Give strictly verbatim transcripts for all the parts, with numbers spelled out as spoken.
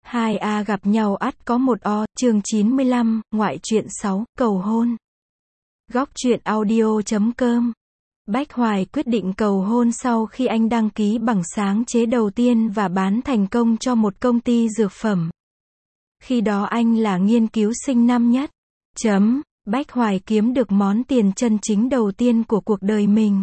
Hai A gặp nhau ắt có một O, chương chín mươi lăm, ngoại truyện sáu, cầu hôn. Góc truyện audio chấm com. Bách Hoài quyết định cầu hôn sau khi anh đăng ký bằng sáng chế đầu tiên và bán thành công cho một công ty dược phẩm. Khi đó anh là nghiên cứu sinh năm nhất. Chấm, Bách Hoài kiếm được món tiền chân chính đầu tiên của cuộc đời mình.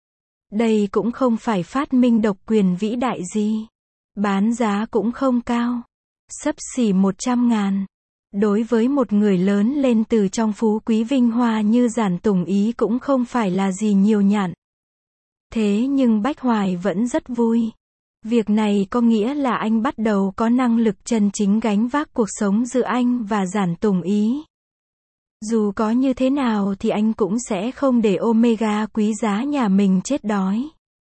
Đây cũng không phải phát minh độc quyền vĩ đại gì. Bán giá cũng không cao. Xấp xỉ một trăm ngàn. Đối với một người lớn lên từ trong phú quý vinh hoa như Giản Tùng Ý cũng không phải là gì nhiều nhặn. Thế nhưng Bách Hoài vẫn rất vui. Việc này có nghĩa là anh bắt đầu có năng lực chân chính gánh vác cuộc sống giữa anh và Giản Tùng Ý. Dù có như thế nào thì anh cũng sẽ không để Omega quý giá nhà mình chết đói.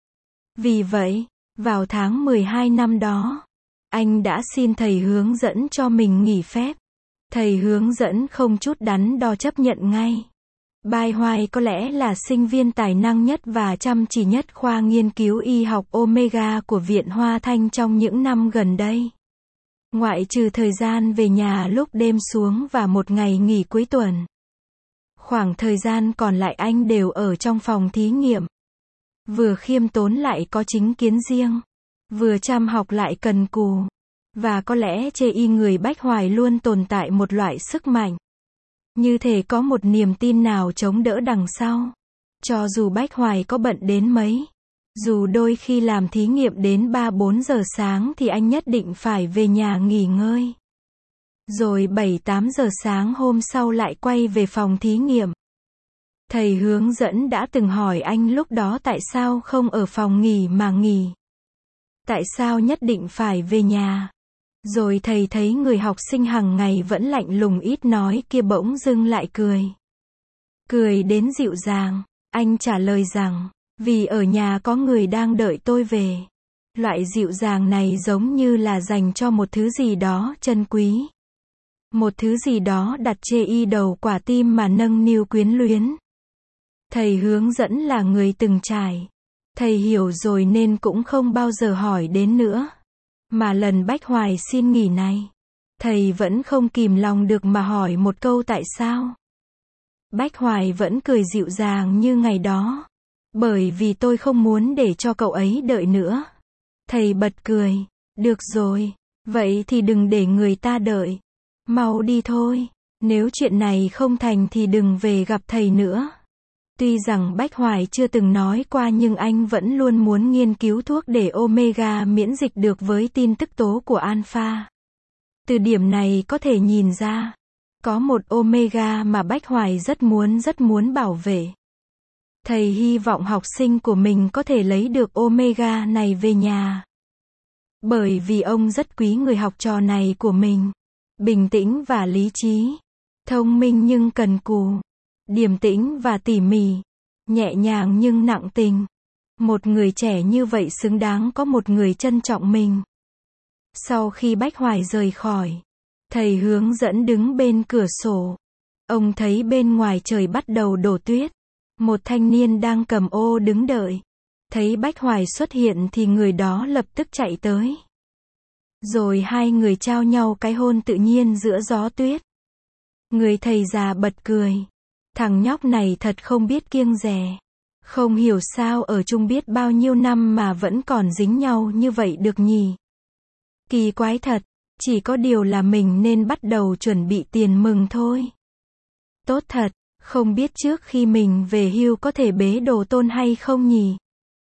Vì vậy, vào tháng mười hai năm đó, anh đã xin thầy hướng dẫn cho mình nghỉ phép. Thầy hướng dẫn không chút đắn đo chấp nhận ngay. Bách Hoài có lẽ là sinh viên tài năng nhất và chăm chỉ nhất khoa nghiên cứu y học Omega của Viện Hoa Thanh trong những năm gần đây. Ngoại trừ thời gian về nhà lúc đêm xuống và một ngày nghỉ cuối tuần. Khoảng thời gian còn lại anh đều ở trong phòng thí nghiệm. Vừa khiêm tốn lại có chính kiến riêng. Vừa chăm học lại cần cù. Và có lẽ chê y người Bách Hoài luôn tồn tại một loại sức mạnh. Như thể có một niềm tin nào chống đỡ đằng sau. Cho dù Bách Hoài có bận đến mấy. Dù đôi khi làm thí nghiệm đến ba bốn giờ sáng thì anh nhất định phải về nhà nghỉ ngơi. Rồi bảy tám giờ sáng hôm sau lại quay về phòng thí nghiệm. Thầy hướng dẫn đã từng hỏi anh lúc đó tại sao không ở phòng nghỉ mà nghỉ. Tại sao nhất định phải về nhà. Rồi thầy thấy người học sinh hàng ngày vẫn lạnh lùng ít nói kia bỗng dưng lại cười. Cười đến dịu dàng, anh trả lời rằng, vì ở nhà có người đang đợi tôi về. Loại dịu dàng này giống như là dành cho một thứ gì đó chân quý. Một thứ gì đó đặt chê y đầu quả tim mà nâng niu quyến luyến. Thầy hướng dẫn là người từng trải. Thầy hiểu rồi nên cũng không bao giờ hỏi đến nữa. Mà lần Bách Hoài xin nghỉ này, thầy vẫn không kìm lòng được mà hỏi một câu tại sao. Bách Hoài vẫn cười dịu dàng như ngày đó. Bởi vì tôi không muốn để cho cậu ấy đợi nữa. Thầy bật cười. Được rồi, vậy thì đừng để người ta đợi. Mau đi thôi. Nếu chuyện này không thành thì đừng về gặp thầy nữa. Tuy rằng Bách Hoài chưa từng nói qua nhưng anh vẫn luôn muốn nghiên cứu thuốc để Omega miễn dịch được với tin tức tố của Alpha. Từ điểm này có thể nhìn ra, có một Omega mà Bách Hoài rất muốn rất muốn bảo vệ. Thầy hy vọng học sinh của mình có thể lấy được Omega này về nhà. Bởi vì ông rất quý người học trò này của mình. Bình tĩnh và lý trí. Thông minh nhưng cần cù. Điềm tĩnh và tỉ mỉ. Nhẹ nhàng nhưng nặng tình. Một người trẻ như vậy xứng đáng có một người trân trọng mình. Sau khi Bách Hoài rời khỏi, thầy hướng dẫn đứng bên cửa sổ. Ông thấy bên ngoài trời bắt đầu đổ tuyết. Một thanh niên đang cầm ô đứng đợi. Thấy Bách Hoài xuất hiện thì người đó lập tức chạy tới. Rồi hai người trao nhau cái hôn tự nhiên giữa gió tuyết. Người thầy già bật cười. Thằng nhóc này thật không biết kiêng dè. Không hiểu sao ở chung biết bao nhiêu năm mà vẫn còn dính nhau như vậy được nhỉ. Kỳ quái thật, chỉ có điều là mình nên bắt đầu chuẩn bị tiền mừng thôi. Tốt thật, không biết trước khi mình về hưu có thể bế Đồ Tôn hay không nhỉ?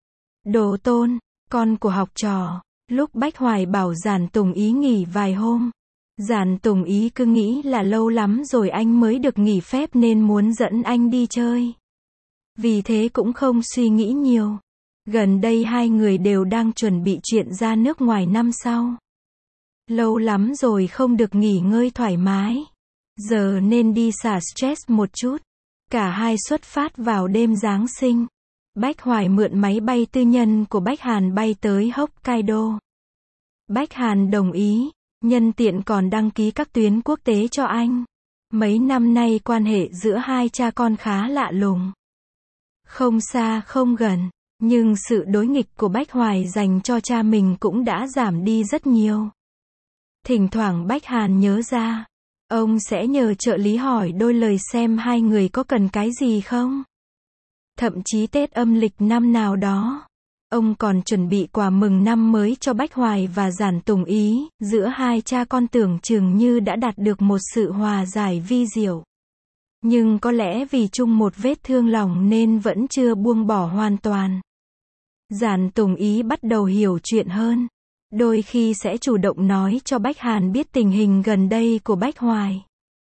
Đồ Tôn, con của học trò, lúc Bách Hoài bảo Giản Tùng Ý nghỉ vài hôm. Giản Tùng Ý cứ nghĩ là lâu lắm rồi anh mới được nghỉ phép nên muốn dẫn anh đi chơi. Vì thế cũng không suy nghĩ nhiều. Gần đây hai người đều đang chuẩn bị chuyện ra nước ngoài năm sau. Lâu lắm rồi không được nghỉ ngơi thoải mái. Giờ nên đi xả stress một chút. Cả hai xuất phát vào đêm Giáng sinh. Bách Hoài mượn máy bay tư nhân của Bách Hàn bay tới Hokkaido. Bách Hàn đồng ý. Nhân tiện còn đăng ký các tuyến quốc tế cho anh. Mấy năm nay quan hệ giữa hai cha con khá lạ lùng. Không xa không gần, nhưng sự đối nghịch của Bách Hoài dành cho cha mình cũng đã giảm đi rất nhiều. Thỉnh thoảng Bách Hàn nhớ ra, ông sẽ nhờ trợ lý hỏi đôi lời xem hai người có cần cái gì không. Thậm chí Tết âm lịch năm nào đó, ông còn chuẩn bị quà mừng năm mới cho Bách Hoài và Giản Tùng Ý, giữa hai cha con tưởng chừng như đã đạt được một sự hòa giải vi diệu. Nhưng có lẽ vì chung một vết thương lòng nên vẫn chưa buông bỏ hoàn toàn. Giản Tùng Ý bắt đầu hiểu chuyện hơn. Đôi khi sẽ chủ động nói cho Bách Hàn biết tình hình gần đây của Bách Hoài.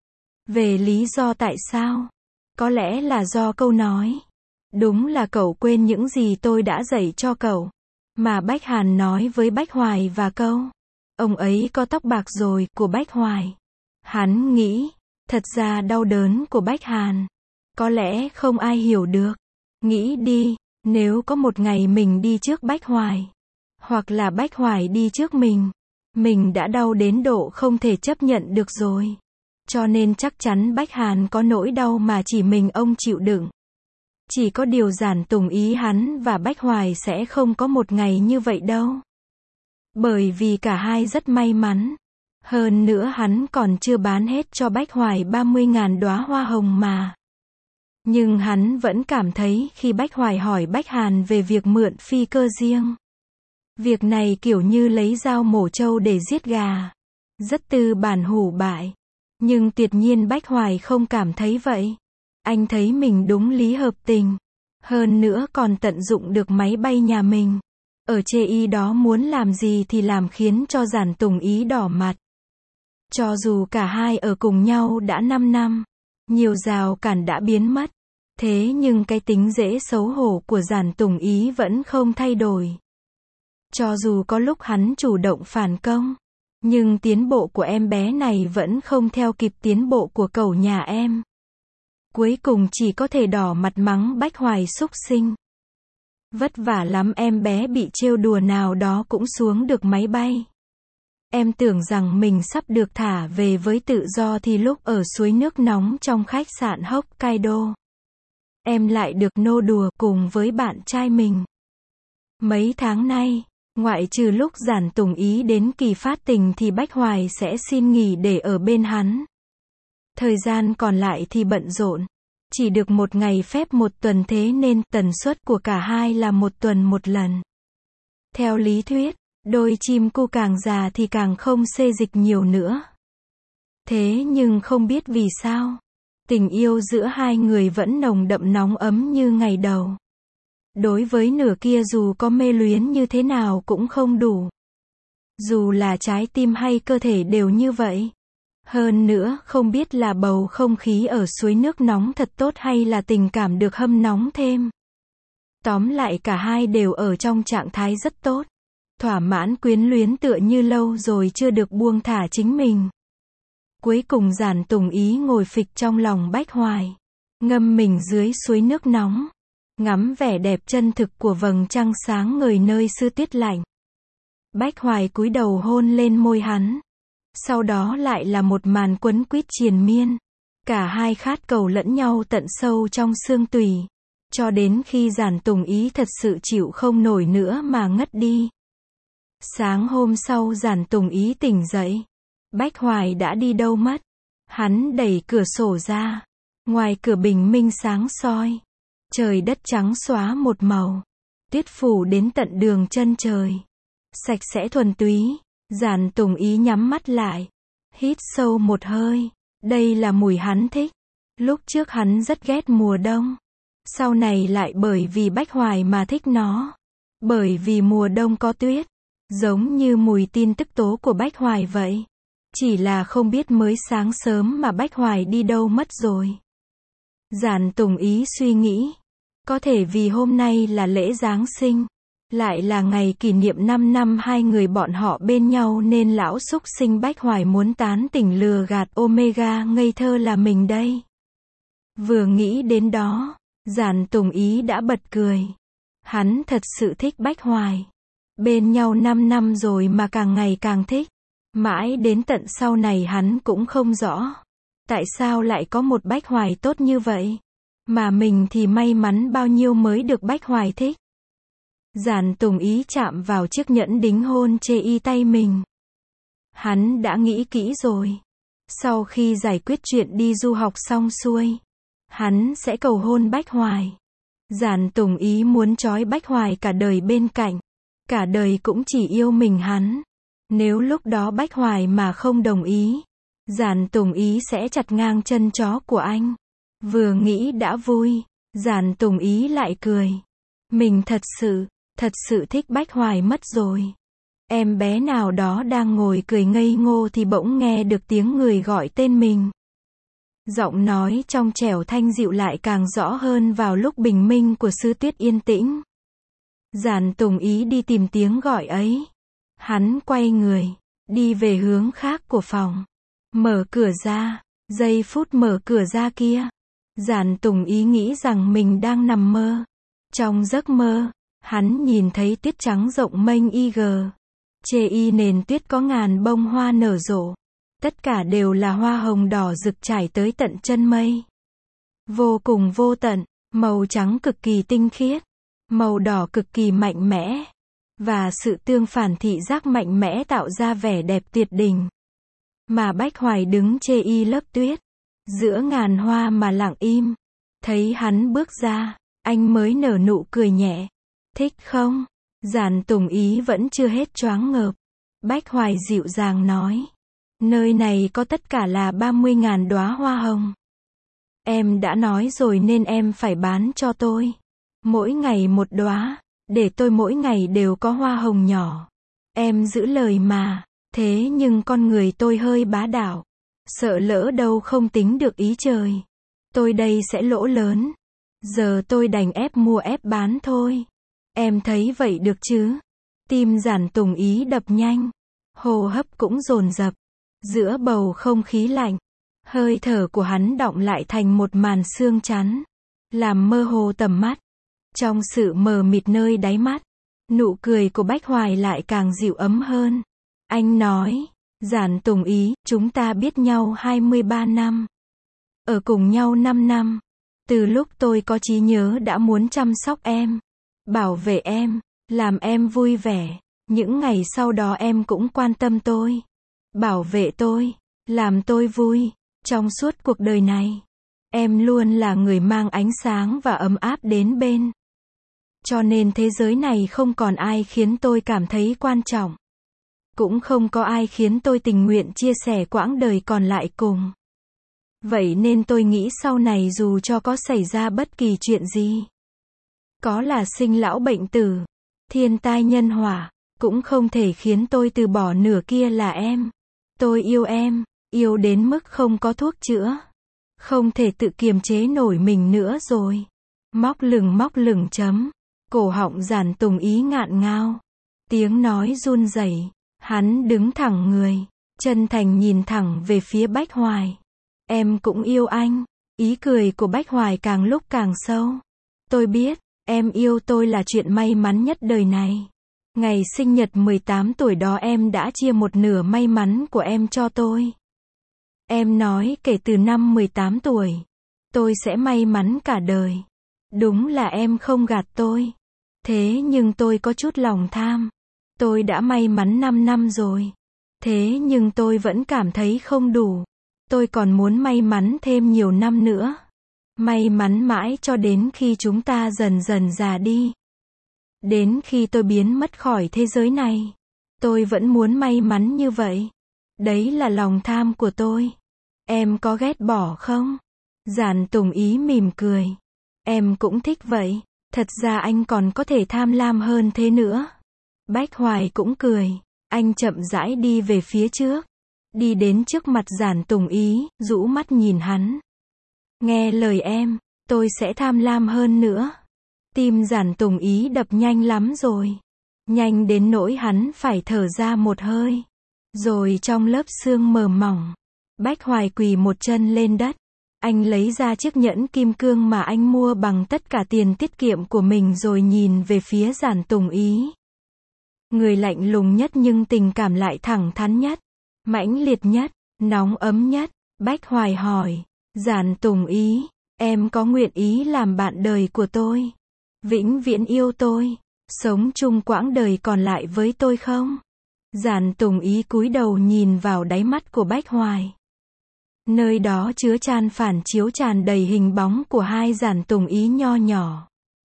Về lý do tại sao? Có lẽ là do câu nói. Đúng là cậu quên những gì tôi đã dạy cho cậu. Mà Bách Hàn nói với Bách Hoài và câu. Ông ấy có tóc bạc rồi, của Bách Hoài. Hắn nghĩ, thật ra đau đớn của Bách Hàn. Có lẽ không ai hiểu được. Nghĩ đi, nếu có một ngày mình đi trước Bách Hoài. Hoặc là Bách Hoài đi trước mình. Mình đã đau đến độ không thể chấp nhận được rồi. Cho nên chắc chắn Bách Hàn có nỗi đau mà chỉ mình ông chịu đựng. Chỉ có điều Giản Tùng Ý hắn và Bách Hoài sẽ không có một ngày như vậy đâu. Bởi vì cả hai rất may mắn. Hơn nữa hắn còn chưa bán hết cho Bách Hoài ba mươi ngàn đóa hoa hồng mà. Nhưng hắn vẫn cảm thấy khi Bách Hoài hỏi Bách Hàn về việc mượn phi cơ riêng. Việc này kiểu như lấy dao mổ trâu để giết gà. Rất tư bản hủ bại. Nhưng tuyệt nhiên Bách Hoài không cảm thấy vậy. Anh thấy mình đúng lý hợp tình. Hơn nữa còn tận dụng được máy bay nhà mình. Ở chê y đó muốn làm gì thì làm khiến cho Giản Tùng Ý đỏ mặt. Cho dù cả hai ở cùng nhau đã năm năm. Nhiều rào cản đã biến mất. Thế nhưng cái tính dễ xấu hổ của Giản Tùng Ý vẫn không thay đổi. Cho dù có lúc hắn chủ động phản công. Nhưng tiến bộ của em bé này vẫn không theo kịp tiến bộ của cậu nhà em. Cuối cùng chỉ có thể đỏ mặt mắng Bách Hoài súc sinh. Vất vả lắm em bé bị trêu đùa nào đó cũng xuống được máy bay. Em tưởng rằng mình sắp được thả về với tự do thì lúc ở suối nước nóng trong khách sạn Hokkaido. Em lại được nô đùa cùng với bạn trai mình. Mấy tháng nay, ngoại trừ lúc Giản Tùng Ý đến kỳ phát tình thì Bách Hoài sẽ xin nghỉ để ở bên hắn. Thời gian còn lại thì bận rộn. Chỉ được một ngày phép một tuần thế nên tần suất của cả hai là một tuần một lần. Theo lý thuyết, đôi chim cu càng già thì càng không xê dịch nhiều nữa. Thế nhưng không biết vì sao, tình yêu giữa hai người vẫn nồng đậm nóng ấm như ngày đầu. Đối với nửa kia dù có mê luyến như thế nào cũng không đủ. Dù là trái tim hay cơ thể đều như vậy. Hơn nữa, không biết là bầu không khí ở suối nước nóng thật tốt hay là tình cảm được hâm nóng thêm. Tóm lại cả hai đều ở trong trạng thái rất tốt. Thỏa mãn quyến luyến tựa như lâu rồi chưa được buông thả chính mình. Cuối cùng Giản Tùng Ý ngồi phịch trong lòng Bách Hoài. Ngâm mình dưới suối nước nóng. Ngắm vẻ đẹp chân thực của vầng trăng sáng ngời nơi xưa tuyết lạnh. Bách Hoài cúi đầu hôn lên môi hắn. Sau đó lại là một màn quấn quýt triền miên. Cả hai khát cầu lẫn nhau tận sâu trong xương tủy. Cho đến khi Giản Tùng Ý thật sự chịu không nổi nữa mà ngất đi. Sáng hôm sau Giản Tùng Ý tỉnh dậy. Bách Hoài đã đi đâu mất. Hắn đẩy cửa sổ ra. Ngoài cửa bình minh sáng soi. Trời đất trắng xóa một màu. Tuyết phủ đến tận đường chân trời. Sạch sẽ thuần túy. Giản Tùng Ý nhắm mắt lại. Hít sâu một hơi. Đây là mùi hắn thích. Lúc trước hắn rất ghét mùa đông. Sau này lại bởi vì Bách Hoài mà thích nó. Bởi vì mùa đông có tuyết. Giống như mùi tin tức tố của Bách Hoài vậy. Chỉ là không biết mới sáng sớm mà Bách Hoài đi đâu mất rồi. Giản Tùng Ý suy nghĩ. Có thể vì hôm nay là lễ Giáng sinh. Lại là ngày kỷ niệm năm năm hai người bọn họ bên nhau nên lão súc sinh Bách Hoài muốn tán tỉnh lừa gạt Omega ngây thơ là mình đây. Vừa nghĩ đến đó, Giản Tùng Ý đã bật cười. Hắn thật sự thích Bách Hoài. Bên nhau năm năm rồi mà càng ngày càng thích. Mãi đến tận sau này hắn cũng không rõ. Tại sao lại có một Bách Hoài tốt như vậy? Mà mình thì may mắn bao nhiêu mới được Bách Hoài thích. Giản Tùng Ý chạm vào chiếc nhẫn đính hôn chê y tay mình. Hắn đã nghĩ kỹ rồi. Sau khi giải quyết chuyện đi du học xong xuôi, hắn sẽ cầu hôn Bách Hoài. Giản Tùng Ý muốn trói Bách Hoài cả đời bên cạnh. Cả đời cũng chỉ yêu mình hắn. Nếu lúc đó Bách Hoài mà không đồng ý, Giản Tùng Ý sẽ chặt ngang chân chó của anh. Vừa nghĩ đã vui, Giản Tùng Ý lại cười. Mình thật sự, thật sự thích Bách Hoài mất rồi. Em bé nào đó đang ngồi cười ngây ngô thì bỗng nghe được tiếng người gọi tên mình. Giọng nói trong trẻo thanh dịu lại càng rõ hơn vào lúc bình minh của Sư Tuyết yên tĩnh. Giản Tùng Ý đi tìm tiếng gọi ấy. Hắn quay người, đi về hướng khác của phòng. Mở cửa ra, giây phút mở cửa ra kia, Giản Tùng Ý nghĩ rằng mình đang nằm mơ. Trong giấc mơ, hắn nhìn thấy tuyết trắng rộng mênh y gờ. Chê y nền tuyết có ngàn bông hoa nở rộ. Tất cả đều là hoa hồng đỏ rực trải tới tận chân mây. Vô cùng vô tận, màu trắng cực kỳ tinh khiết, màu đỏ cực kỳ mạnh mẽ. Và sự tương phản thị giác mạnh mẽ tạo ra vẻ đẹp tuyệt đỉnh. Mà Bách Hoài đứng chê y lớp tuyết, giữa ngàn hoa mà lặng im. Thấy hắn bước ra, anh mới nở nụ cười nhẹ. Thích không? Giản Tùng Ý vẫn chưa hết choáng ngợp. Bách Hoài dịu dàng nói. Nơi này có tất cả là ba mươi ngàn đóa hoa hồng. Em đã nói rồi nên em phải bán cho tôi. Mỗi ngày một đóa, để tôi mỗi ngày đều có hoa hồng nhỏ. Em giữ lời mà, thế nhưng con người tôi hơi bá đạo. Sợ lỡ đâu không tính được ý trời. Tôi đây sẽ lỗ lớn. Giờ tôi đành ép mua ép bán thôi. Em thấy vậy được chứ? Tim Giản Tùng Ý đập nhanh. Hô hấp cũng dồn dập. Giữa bầu không khí lạnh, hơi thở của hắn đọng lại thành một màn sương chắn, làm mơ hồ tầm mắt. Trong sự mờ mịt nơi đáy mắt, nụ cười của Bách Hoài lại càng dịu ấm hơn. Anh nói, Giản Tùng Ý, chúng ta biết nhau hai mươi ba năm. Ở cùng nhau năm năm. Từ lúc tôi có trí nhớ đã muốn chăm sóc em, bảo vệ em, làm em vui vẻ. Những ngày sau đó em cũng quan tâm tôi, bảo vệ tôi, làm tôi vui. Trong suốt cuộc đời này, em luôn là người mang ánh sáng và ấm áp đến bên. Cho nên thế giới này không còn ai khiến tôi cảm thấy quan trọng. Cũng không có ai khiến tôi tình nguyện chia sẻ quãng đời còn lại cùng. Vậy nên tôi nghĩ sau này dù cho có xảy ra bất kỳ chuyện gì, có là sinh lão bệnh tử, thiên tai nhân họa, cũng không thể khiến tôi từ bỏ nửa kia là em. Tôi yêu em, yêu đến mức không có thuốc chữa. Không thể tự kiềm chế nổi mình nữa rồi. Móc lửng móc lửng chấm. Cổ họng Giản Tùng Ý ngạn ngao. Tiếng nói run rẩy. Hắn đứng thẳng người, chân thành nhìn thẳng về phía Bách Hoài. Em cũng yêu anh. Ý cười của Bách Hoài càng lúc càng sâu. Tôi biết, em yêu tôi là chuyện may mắn nhất đời này. Ngày sinh nhật mười tám tuổi đó em đã chia một nửa may mắn của em cho tôi. Em nói kể từ năm mười tám tuổi, tôi sẽ may mắn cả đời. Đúng là em không gạt tôi. Thế nhưng tôi có chút lòng tham. Tôi đã may mắn năm năm rồi. Thế nhưng tôi vẫn cảm thấy không đủ. Tôi còn muốn may mắn thêm nhiều năm nữa. May mắn mãi cho đến khi chúng ta dần dần già đi. Đến khi tôi biến mất khỏi thế giới này. Tôi vẫn muốn may mắn như vậy. Đấy là lòng tham của tôi. Em có ghét bỏ không? Giản Tùng Ý mỉm cười. Em cũng thích vậy. Thật ra anh còn có thể tham lam hơn thế nữa. Bách Hoài cũng cười. Anh chậm rãi đi về phía trước. Đi đến trước mặt Giản Tùng Ý, rũ mắt nhìn hắn. Nghe lời em, tôi sẽ tham lam hơn nữa. Tim Giản Tùng Ý đập nhanh lắm rồi. Nhanh đến nỗi hắn phải thở ra một hơi. Rồi trong lớp sương mờ mỏng, Bách Hoài quỳ một chân lên đất. Anh lấy ra chiếc nhẫn kim cương mà anh mua bằng tất cả tiền tiết kiệm của mình rồi nhìn về phía Giản Tùng Ý. Người lạnh lùng nhất nhưng tình cảm lại thẳng thắn nhất, mãnh liệt nhất, nóng ấm nhất. Bách Hoài hỏi, Giản Tùng Ý, em có nguyện ý làm bạn đời của tôi? Vĩnh viễn yêu tôi, sống chung quãng đời còn lại với tôi không? Giản Tùng Ý cúi đầu nhìn vào đáy mắt của Bách Hoài. Nơi đó chứa chan phản chiếu tràn đầy hình bóng của hai Giản Tùng Ý nho nhỏ.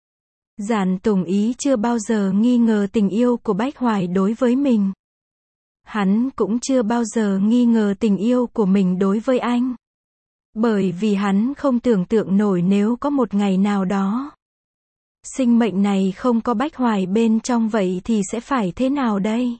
Giản Tùng Ý chưa bao giờ nghi ngờ tình yêu của Bách Hoài đối với mình. Hắn cũng chưa bao giờ nghi ngờ tình yêu của mình đối với anh. Bởi vì hắn không tưởng tượng nổi nếu có một ngày nào đó, sinh mệnh này không có Bách Hoài bên trong vậy thì sẽ phải thế nào đây?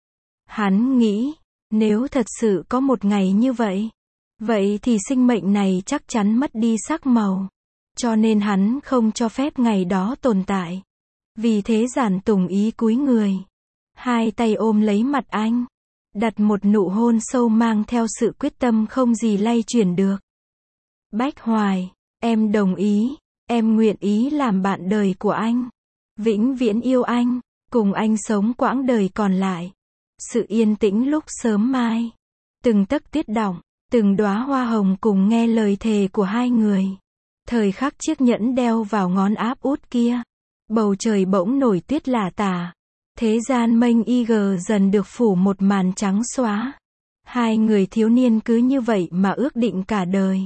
Hắn nghĩ, nếu thật sự có một ngày như vậy, vậy thì sinh mệnh này chắc chắn mất đi sắc màu. Cho nên hắn không cho phép ngày đó tồn tại. Vì thế Giản Tùng Ý cúi người, hai tay ôm lấy mặt anh, đặt một nụ hôn sâu mang theo sự quyết tâm không gì lay chuyển được. Bách Hoài, em đồng ý, em nguyện ý làm bạn đời của anh, vĩnh viễn yêu anh, cùng anh sống quãng đời còn lại. Sự yên tĩnh lúc sớm mai, từng tấc tiết đọng, từng đóa hoa hồng cùng nghe lời thề của hai người. Thời khắc chiếc nhẫn đeo vào ngón áp út kia, bầu trời bỗng nổi tuyết lả tả. Thế gian mênh y gờ dần được phủ một màn trắng xóa. Hai người thiếu niên cứ như vậy mà ước định cả đời.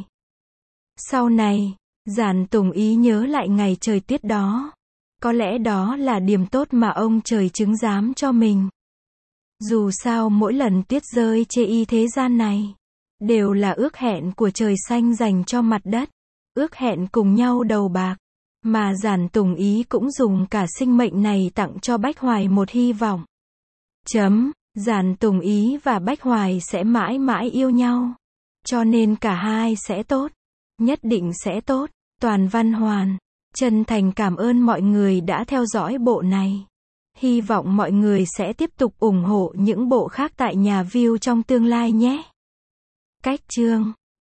Sau này, Giản Tùng Ý nhớ lại ngày trời tuyết đó. Có lẽ đó là điểm tốt mà ông trời chứng giám cho mình. Dù sao mỗi lần tuyết rơi chê y thế gian này, đều là ước hẹn của trời xanh dành cho mặt đất. Ước hẹn cùng nhau đầu bạc. Mà Giản Tùng Ý cũng dùng cả sinh mệnh này tặng cho Bách Hoài một hy vọng. Chấm, Giản Tùng Ý và Bách Hoài sẽ mãi mãi yêu nhau. Cho nên cả hai sẽ tốt. Nhất định sẽ tốt. Toàn Văn Hoàn, chân thành cảm ơn mọi người đã theo dõi bộ này. Hy vọng mọi người sẽ tiếp tục ủng hộ những bộ khác tại nhà view trong tương lai nhé. Cách chương